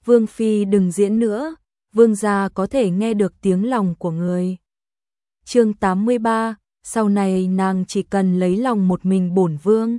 Vương phi đừng diễn nữa, vương gia có thể nghe được tiếng lòng của người. Chương 83, sau này nàng chỉ cần lấy lòng một mình bổn vương.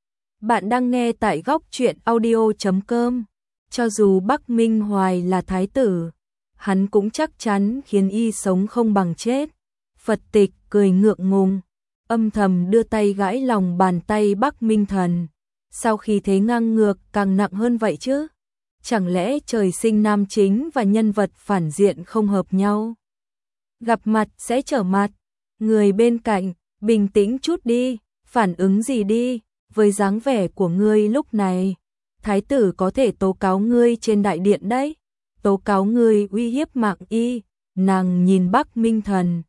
Bạn đang nghe tại góc truyện audio.com. Cho dù Bắc Minh Hoài là thái tử, hắn cũng chắc chắn khiến y sống không bằng chết. Phật Tịch cười ngượng ngùng, âm thầm đưa tay gãi lòng bàn tay Bắc Minh Thần. Sau khi thế ngang ngược càng nặng hơn vậy chứ? Chẳng lẽ trời sinh nam chính và nhân vật phản diện không hợp nhau? Gặp mặt sẽ trở mặt. Người bên cạnh, bình tĩnh chút đi, phản ứng gì đi, với dáng vẻ của ngươi lúc này. Thái tử có thể tố cáo ngươi trên đại điện đấy, tố cáo ngươi uy hiếp mạng y. Nàng nhìn Bắc Minh Thần.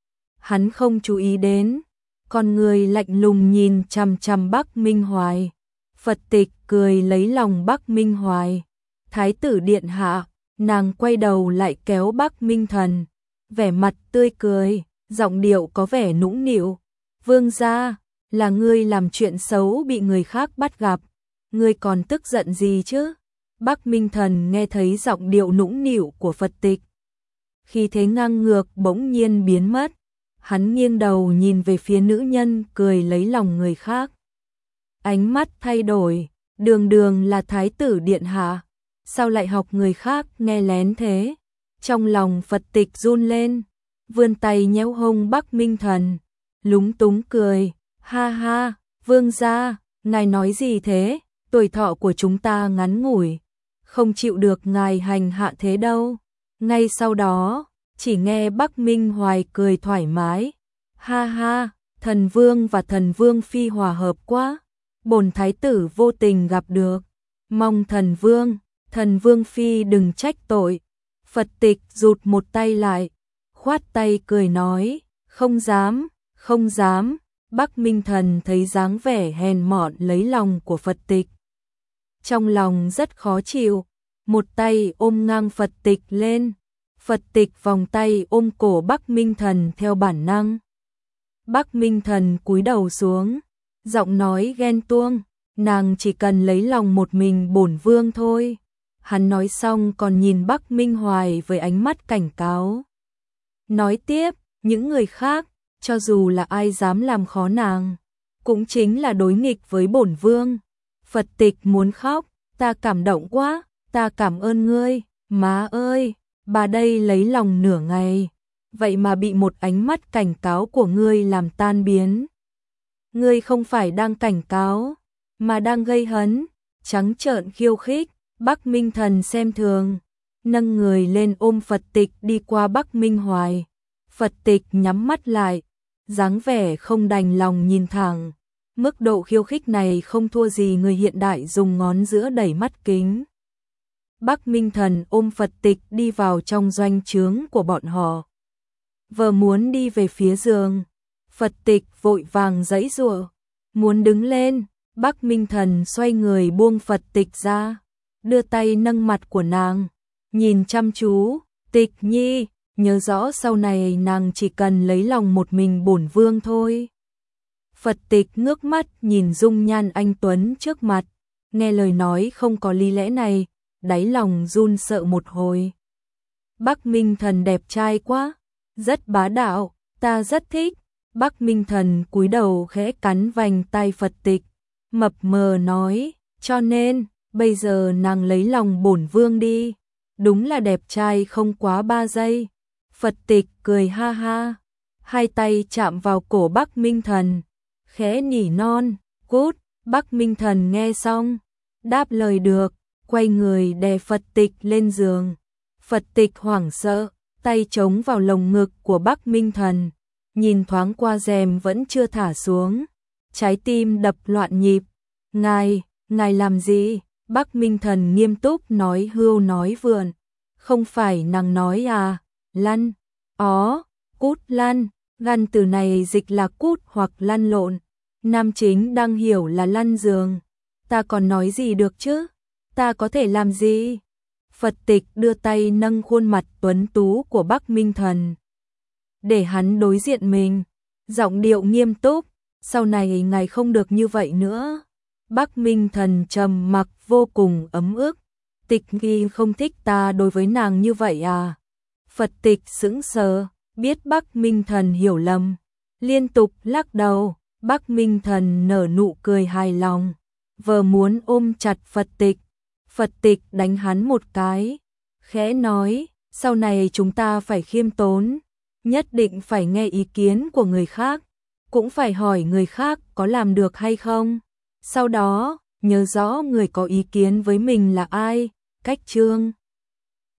Hắn không chú ý đến, con người lạnh lùng nhìn chằm chằm Bắc Minh Hoài. Phật Tịch cười lấy lòng Bắc Minh Hoài. Thái tử điện hạ, nàng quay đầu lại kéo Bắc Minh Thần, vẻ mặt tươi cười, giọng điệu có vẻ nũng nịu. Vương gia, là ngươi làm chuyện xấu bị người khác bắt gặp, ngươi còn tức giận gì chứ? Bắc Minh Thần nghe thấy giọng điệu nũng nịu của Phật Tịch, khi thế ngang ngược bỗng nhiên biến mất. Hắn nghiêng đầu nhìn về phía nữ nhân cười lấy lòng người khác. Ánh mắt thay đổi, đường đường là thái tử điện hạ, sao lại học người khác nghe lén thế? Trong lòng Phật Tịch run lên, vươn tay nhéo hông Bắc Minh Thần, lúng túng cười, ha ha, vương gia, ngài nói gì thế? Tuổi thọ của chúng ta ngắn ngủi, không chịu được ngài hành hạ thế đâu. Ngay sau đó, chỉ nghe Bắc Minh Hoài cười thoải mái, ha ha, thần vương và thần vương phi hòa hợp quá, bổn thái tử vô tình gặp được, mong thần vương phi đừng trách tội. Phật Tịch rụt một tay lại, khoát tay cười nói, không dám, không dám. Bắc Minh Thần thấy dáng vẻ hèn mọn lấy lòng của Phật Tịch, trong lòng rất khó chịu, một tay ôm ngang Phật Tịch lên. Phật Tịch vòng tay ôm cổ Bắc Minh Thần theo bản năng. Bắc Minh Thần cúi đầu xuống, giọng nói ghen tuông, nàng chỉ cần lấy lòng một mình bổn vương thôi. Hắn nói xong còn nhìn Bắc Minh Hoài với ánh mắt cảnh cáo. Nói tiếp, những người khác, cho dù là ai dám làm khó nàng, cũng chính là đối nghịch với bổn vương. Phật Tịch muốn khóc, ta cảm động quá, ta cảm ơn ngươi, má ơi, bà đây lấy lòng nửa ngày, vậy mà bị một ánh mắt cảnh cáo của ngươi làm tan biến. Ngươi không phải đang cảnh cáo, mà đang gây hấn, trắng trợn khiêu khích. Bắc Minh Thần xem thường, nâng người lên ôm Phật Tịch đi qua Bắc Minh Hoài. Phật Tịch nhắm mắt lại, dáng vẻ không đành lòng nhìn thẳng. Mức độ khiêu khích này không thua gì người hiện đại dùng ngón giữa đẩy mắt kính. Bắc Minh Thần ôm Phật Tịch đi vào trong doanh trướng của bọn họ. Vừa muốn đi về phía giường, Phật Tịch vội vàng giãy giụa, muốn đứng lên. Bắc Minh Thần xoay người buông Phật Tịch ra, đưa tay nâng mặt của nàng, nhìn chăm chú, Tịch nhi, nhớ rõ sau này nàng chỉ cần lấy lòng một mình bổn vương thôi. Phật Tịch ngước mắt nhìn dung nhan anh tuấn trước mặt, nghe lời nói không có lý lẽ này, đáy lòng run sợ một hồi. Bắc Minh Thần đẹp trai quá, rất bá đạo, ta rất thích. Bắc Minh Thần cúi đầu khẽ cắn vành tai Phật Tịch, mập mờ nói, cho nên bây giờ nàng lấy lòng bổn vương đi, đúng là đẹp trai không quá 3 giây. Phật Tịch cười ha ha, hai tay chạm vào cổ Bắc Minh Thần, khẽ nỉ non, cút. Bắc Minh Thần nghe xong, đáp lời được, quay người đè Phật Tịch lên giường. Phật Tịch hoảng sợ, tay chống vào lồng ngực của Bắc Minh Thần, nhìn thoáng qua rèm vẫn chưa thả xuống, trái tim đập loạn nhịp. Ngài làm gì? Bắc Minh Thần nghiêm túc nói hưu nói vượn. Không phải nàng nói à, lăn, cút lăn, lăn từ này dịch là cút hoặc lăn lộn, nam chính đang hiểu là lăn giường, ta còn nói gì được chứ, ta có thể làm gì? Phật Tịch đưa tay nâng khuôn mặt tuấn tú của Bắc Minh Thần, để hắn đối diện mình, giọng điệu nghiêm túc, sau này ngài không được như vậy nữa. Bắc Minh Thần trầm mặc vô cùng ấm ức, Tịch Nghi không thích ta đối với nàng như vậy à? Phật Tịch sững sờ, biết Bắc Minh Thần hiểu lầm, liên tục lắc đầu. Bắc Minh Thần nở nụ cười hài lòng, vờ muốn ôm chặt Phật Tịch. Phật Tịch đánh hắn một cái, khẽ nói, sau này chúng ta phải khiêm tốn, nhất định phải nghe ý kiến của người khác, cũng phải hỏi người khác có làm được hay không. Sau đó, nhớ rõ người có ý kiến với mình là ai. Cách chương